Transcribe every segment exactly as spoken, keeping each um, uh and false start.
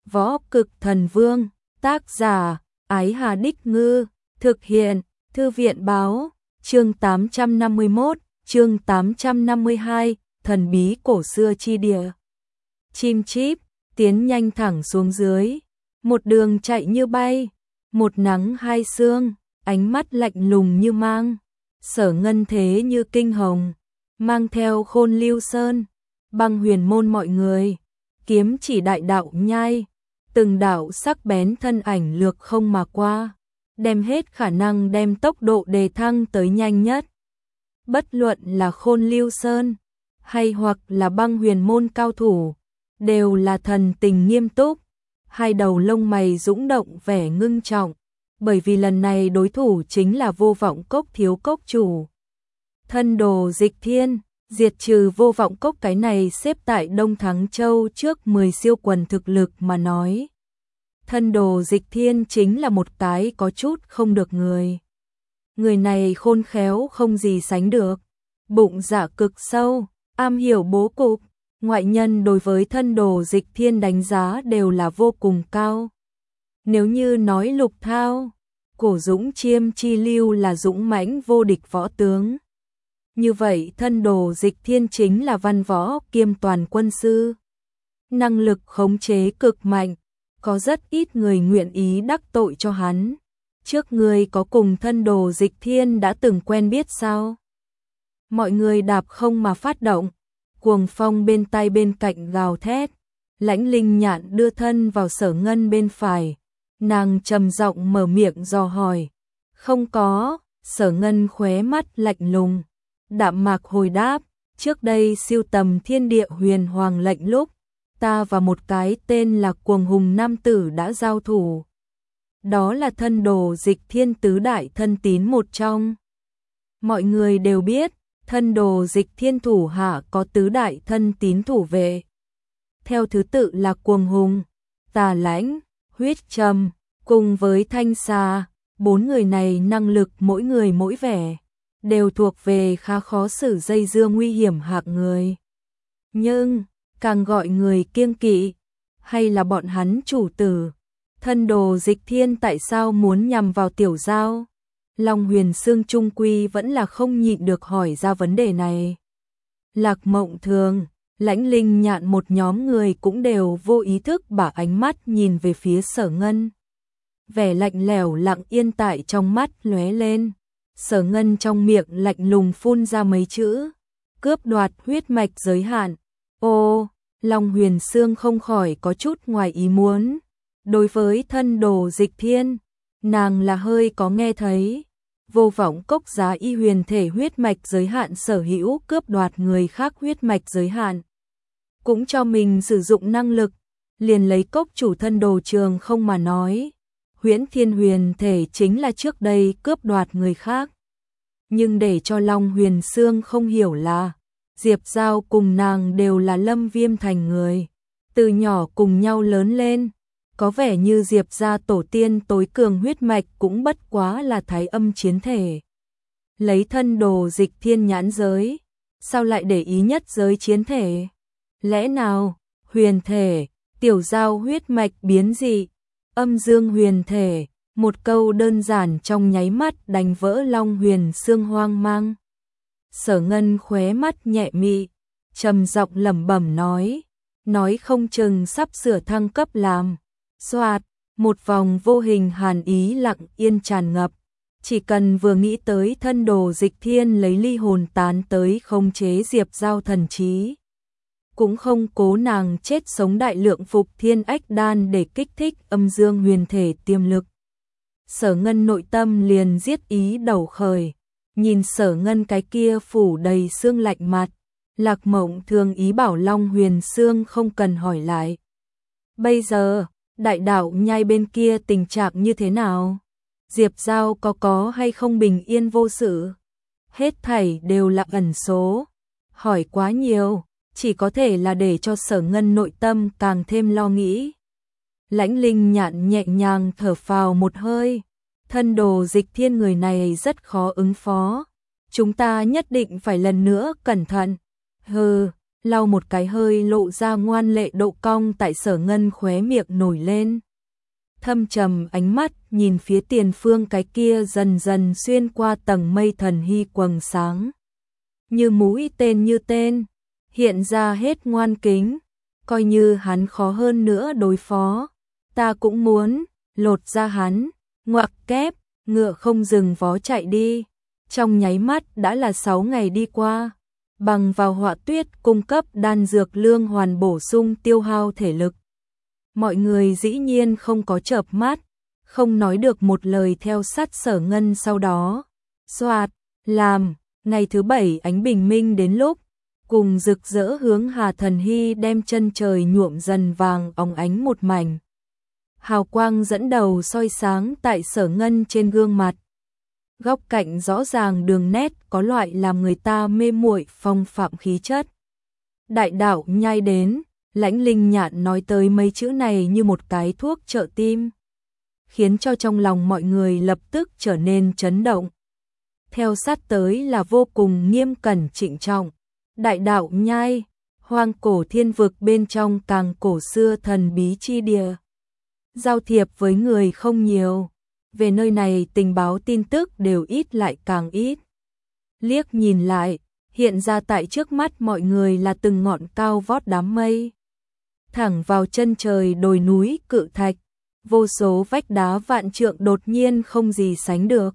Võ Cực Thần Vương, tác giả, Ái Hà Đích Ngư, thực hiện, Thư viện báo, chương tám trăm năm mươi mốt, chương tám trăm năm mươi hai, thần bí cổ xưa chi địa. Chim chip, tiến nhanh thẳng xuống dưới, một đường chạy như bay, một nắng hai sương, ánh mắt lạnh lùng như mang, Sở Ngân thế như kinh hồng, mang theo Khôn Lưu Sơn, Băng Huyền môn mọi người, kiếm chỉ đại đạo nhai, từng đạo sắc bén thân ảnh lược không mà qua, đem hết khả năng đem tốc độ đề thăng tới nhanh nhất. Bất luận là Khôn Lưu Sơn, hay hoặc là Băng Huyền môn cao thủ, đều là thần tình nghiêm túc, hai đầu lông mày dũng động vẻ ngưng trọng, bởi vì lần này đối thủ chính là Vô Vọng Cốc thiếu cốc chủ. Thân đồ Dịch Thiên, diệt trừ Vô Vọng Cốc cái này xếp tại Đông Thắng Châu trước mười siêu quần thực lực mà nói. Thân đồ Dịch Thiên chính là một cái có chút không được người. Người này khôn khéo không gì sánh được, bụng dạ cực sâu, am hiểu bố cục, ngoại nhân đối với thân đồ Dịch Thiên đánh giá đều là vô cùng cao. Nếu như nói Lục Thao, Cổ Dũng Chiêm Chi Lưu là dũng mãnh vô địch võ tướng, như vậy thân đồ Dịch Thiên chính là văn võ kiêm toàn quân sư. Năng lực khống chế cực mạnh, có rất ít người nguyện ý đắc tội cho hắn. Trước người có cùng thân đồ Dịch Thiên đã từng quen biết sao? Mọi người đạp không mà phát động, cuồng phong bên tai bên cạnh gào thét, Lãnh Linh Nhạn đưa thân vào Sở Ngân bên phải, nàng trầm giọng mở miệng dò hỏi. Không có, Sở Ngân khóe mắt lạnh lùng, đạm mạc hồi đáp, trước đây siêu tầm thiên địa huyền hoàng lệnh lúc, ta và một cái tên là Cuồng Hùng nam tử đã giao thủ. Đó là thân đồ Dịch Thiên tứ đại thân tín một trong. Mọi người đều biết, thân đồ Dịch Thiên thủ hạ có tứ đại thân tín thủ vệ. Theo thứ tự là Cuồng Hùng, Tà Lãnh, Huyết Trầm, cùng với Thanh Xà, bốn người này năng lực mỗi người mỗi vẻ, đều thuộc về khá khó xử dây dưa nguy hiểm hạng người. Nhưng, càng gọi người kiêng kỵ, hay là bọn hắn chủ tử, thân đồ Dịch Thiên tại sao muốn nhằm vào Tiểu Giao? Long Huyền Sương trung quy vẫn là không nhịn được hỏi ra vấn đề này. Lạc Mộng Thường, Lãnh Linh Nhạn một nhóm người cũng đều vô ý thức bả ánh mắt nhìn về phía Sở Ngân. Vẻ lạnh lẽo lặng yên tại trong mắt lóe lên. Sở Ngân trong miệng lạnh lùng phun ra mấy chữ, cướp đoạt huyết mạch giới hạn. Ô, Long Huyền Sương không khỏi có chút ngoài ý muốn. Đối với thân đồ Dịch Thiên, nàng là hơi có nghe thấy. Vô Vọng Cốc giá y huyền thể huyết mạch giới hạn sở hữu cướp đoạt người khác huyết mạch giới hạn. Cũng cho mình sử dụng năng lực, liền lấy cốc chủ thân đồ Trường không mà nói. Huyễn Thiên huyền thể chính là trước đây cướp đoạt người khác. Nhưng để cho Long Huyền Sương không hiểu là, Diệp Giao cùng nàng đều là Lâm Viêm thành người, từ nhỏ cùng nhau lớn lên, có vẻ như Diệp gia tổ tiên tối cường huyết mạch cũng bất quá là thái âm chiến thể. Lấy thân đồ Dịch Thiên nhãn giới, sao lại để ý nhất giới chiến thể? Lẽ nào, huyền thể, Tiểu Giao huyết mạch biến dị, âm dương huyền thể, một câu đơn giản trong nháy mắt đánh vỡ Long Huyền Sương hoang mang. Sở Ngân khóe mắt nhẹ mị, trầm giọng lẩm bẩm nói, nói không chừng sắp sửa thăng cấp làm. Xoạt, một vòng vô hình hàn ý lặng yên tràn ngập, chỉ cần vừa nghĩ tới thân đồ Dịch Thiên lấy ly hồn tán tới khống chế Diệp Giao thần trí, cũng không cố nàng chết sống đại lượng phục thiên ách đan để kích thích âm dương huyền thể tiềm lực. Sở Ngân nội tâm liền giết ý đầu khởi, nhìn Sở Ngân cái kia phủ đầy xương lạnh mặt, Lạc Mộng Thường ý bảo Long Huyền Sương không cần hỏi lại. Bây giờ, đại đạo nhai bên kia tình trạng như thế nào? Diệp Giao có có hay không bình yên vô sự? Hết thảy đều là ẩn số. Hỏi quá nhiều, chỉ có thể là để cho Sở Ngân nội tâm càng thêm lo nghĩ. Lãnh Linh Nhạn nhẹ nhàng thở phào một hơi. Thân đồ Dịch Thiên người này rất khó ứng phó. Chúng ta nhất định phải lần nữa cẩn thận. Hừ, lau một cái hơi lộ ra ngoan lệ độ cong tại Sở Ngân khóe miệng nổi lên. Thâm trầm ánh mắt nhìn phía tiền phương cái kia dần dần xuyên qua tầng mây thần hy quầng sáng. Như mũi tên như tên, hiện ra hết ngoan kính, coi như hắn khó hơn nữa đối phó. Ta cũng muốn, lột ra hắn, ngoặc kép, ngựa không dừng vó chạy đi. Trong nháy mắt đã là sáu ngày đi qua, bằng vào họa tuyết cung cấp đan dược lương hoàn bổ sung tiêu hao thể lực. Mọi người dĩ nhiên không có chợp mắt, không nói được một lời theo sát Sở Ngân sau đó. Soạt, làm, ngày thứ bảy ánh bình minh đến lúc, cùng rực rỡ hướng Hà Thần Hy đem chân trời nhuộm dần vàng óng ánh một mảnh. Hào quang dẫn đầu soi sáng tại Sở Ngân trên gương mặt. Góc cạnh rõ ràng đường nét có loại làm người ta mê muội phong phạm khí chất. Đại đạo nhai đến, Lãnh Linh Nhạn nói tới mấy chữ này như một cái thuốc trợ tim, khiến cho trong lòng mọi người lập tức trở nên chấn động. Theo sát tới là vô cùng nghiêm cẩn trịnh trọng. Đại đạo nhai, hoang cổ thiên vực bên trong càng cổ xưa thần bí chi địa. Giao thiệp với người không nhiều, về nơi này tình báo tin tức đều ít lại càng ít. Liếc nhìn lại, hiện ra tại trước mắt mọi người là từng ngọn cao vót đám mây. Thẳng vào chân trời đồi núi cự thạch, vô số vách đá vạn trượng đột nhiên không gì sánh được.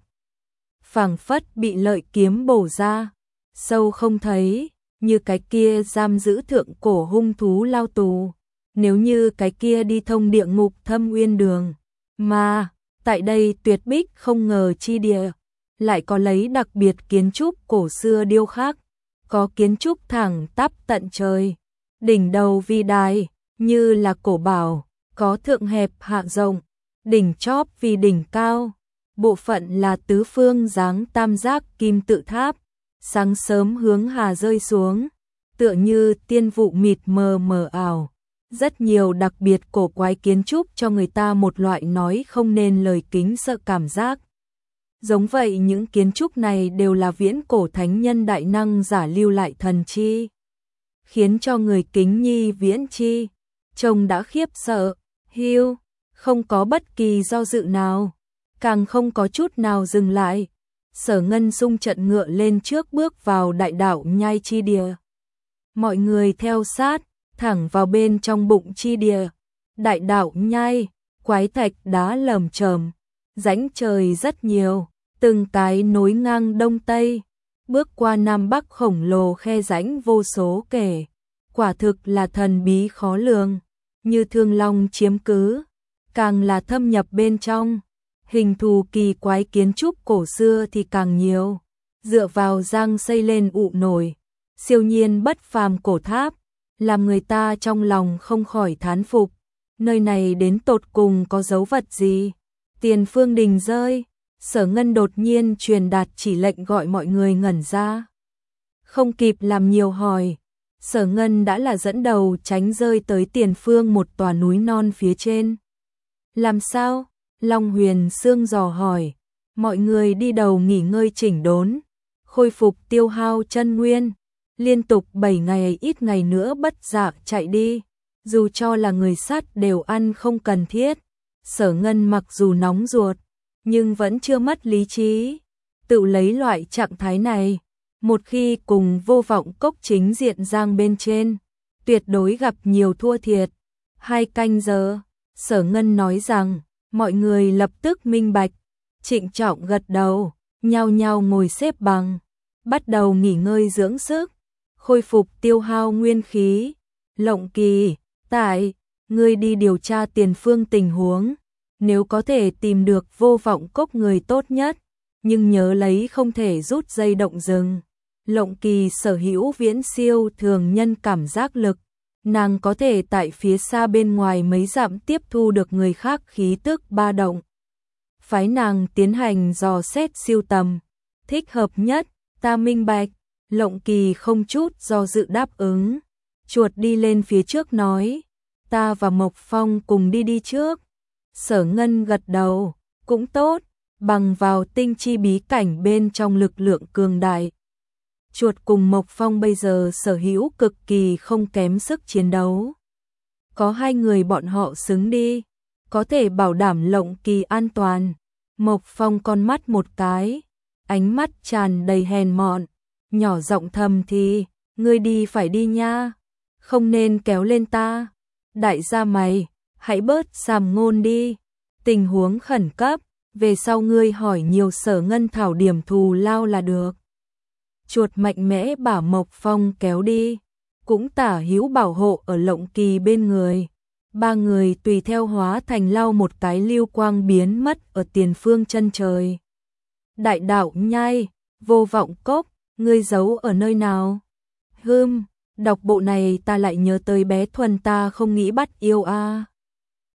Phảng phất bị lợi kiếm bổ ra, sâu không thấy, như cái kia giam giữ thượng cổ hung thú lao tù. Nếu như cái kia đi thông địa ngục thâm uyên đường, mà tại đây tuyệt bích không ngờ chi địa, lại có lấy đặc biệt kiến trúc cổ xưa điêu khắc, có kiến trúc thẳng tắp tận trời, đỉnh đầu vi đài, như là cổ bảo, có thượng hẹp hạ rộng, đỉnh chóp vì đỉnh cao, bộ phận là tứ phương dáng tam giác kim tự tháp, sáng sớm hướng hà rơi xuống, tựa như tiên vụ mịt mờ mờ ảo. Rất nhiều đặc biệt cổ quái kiến trúc cho người ta một loại nói không nên lời kính sợ cảm giác. Giống vậy những kiến trúc này đều là viễn cổ thánh nhân đại năng giả lưu lại thần chi, khiến cho người kính nhi viễn chi, trông đã khiếp sợ, hiu, không có bất kỳ do dự nào, càng không có chút nào dừng lại. Sở Ngân xung trận ngựa lên trước bước vào đại đạo nhai chi địa. Mọi người theo sát, thẳng vào bên trong bụng chi địa. Đại đạo nhai, quái thạch đá lởm chởm, rãnh trời rất nhiều, từng cái nối ngang đông tây, bước qua nam bắc khổng lồ khe rãnh vô số kể, quả thực là thần bí khó lường, như thương long chiếm cứ, càng là thâm nhập bên trong, hình thù kỳ quái kiến trúc cổ xưa thì càng nhiều, dựa vào giang xây lên ụ nổi, siêu nhiên bất phàm cổ tháp, làm người ta trong lòng không khỏi thán phục, nơi này đến tột cùng có dấu vật gì. Tiền phương đình rơi, Sở Ngân đột nhiên truyền đạt chỉ lệnh gọi mọi người ngẩn ra. Không kịp làm nhiều hỏi, Sở Ngân đã là dẫn đầu tránh rơi tới tiền phương một tòa núi non phía trên. Làm sao? Long Huyền Sương dò hỏi. Mọi người đi đầu nghỉ ngơi chỉnh đốn, khôi phục tiêu hao chân nguyên. Liên tục bảy ngày ít ngày nữa bất dạ chạy đi, dù cho là người sát đều ăn không cần thiết. Sở Ngân mặc dù nóng ruột, nhưng vẫn chưa mất lý trí, tự lấy loại trạng thái này, một khi cùng vô vọng cốc chính diện giang bên trên, tuyệt đối gặp nhiều thua thiệt. Hai canh giờ, Sở Ngân nói rằng, mọi người lập tức minh bạch, trịnh trọng gật đầu, nhao nhao ngồi xếp bằng, bắt đầu nghỉ ngơi dưỡng sức, khôi phục tiêu hao nguyên khí. Lộng Kỳ, tại, ngươi đi điều tra tiền phương tình huống, nếu có thể tìm được vô vọng cốc người tốt nhất, nhưng nhớ lấy không thể rút dây động rừng. Lộng Kỳ sở hữu viễn siêu thường nhân cảm giác lực, nàng có thể tại phía xa bên ngoài mấy dặm tiếp thu được người khác khí tức ba động. Phái nàng tiến hành dò xét siêu tầm, thích hợp nhất, ta minh bạch. Lộng Kỳ không chút do dự đáp ứng, chuột đi lên phía trước nói, ta và Mộc Phong cùng đi đi trước. Sở Ngân gật đầu, cũng tốt, bằng vào tinh chi bí cảnh bên trong lực lượng cường đại, Chuột cùng Mộc Phong bây giờ sở hữu cực kỳ không kém sức chiến đấu. Có hai người bọn họ xứng đi, có thể bảo đảm Lộng Kỳ an toàn. Mộc Phong con mắt một cái, ánh mắt tràn đầy hèn mọn, nhỏ giọng thầm thì, ngươi đi phải đi nha, không nên kéo lên ta. Đại gia mày, hãy bớt sàm ngôn đi, tình huống khẩn cấp, về sau ngươi hỏi nhiều Sở Ngân Thảo điểm thù lao là được. Chuột mạnh mẽ bảo Mộc Phong kéo đi, cũng tả hữu bảo hộ ở Lộng Kỳ bên người. Ba người tùy theo hóa thành lau một cái lưu quang biến mất ở tiền phương chân trời. Đại đạo nhai, Vô Vọng Cốc, ngươi giấu ở nơi nào? Hừm, đọc bộ này ta lại nhớ tới bé Thuần ta không nghĩ bắt yêu a. À.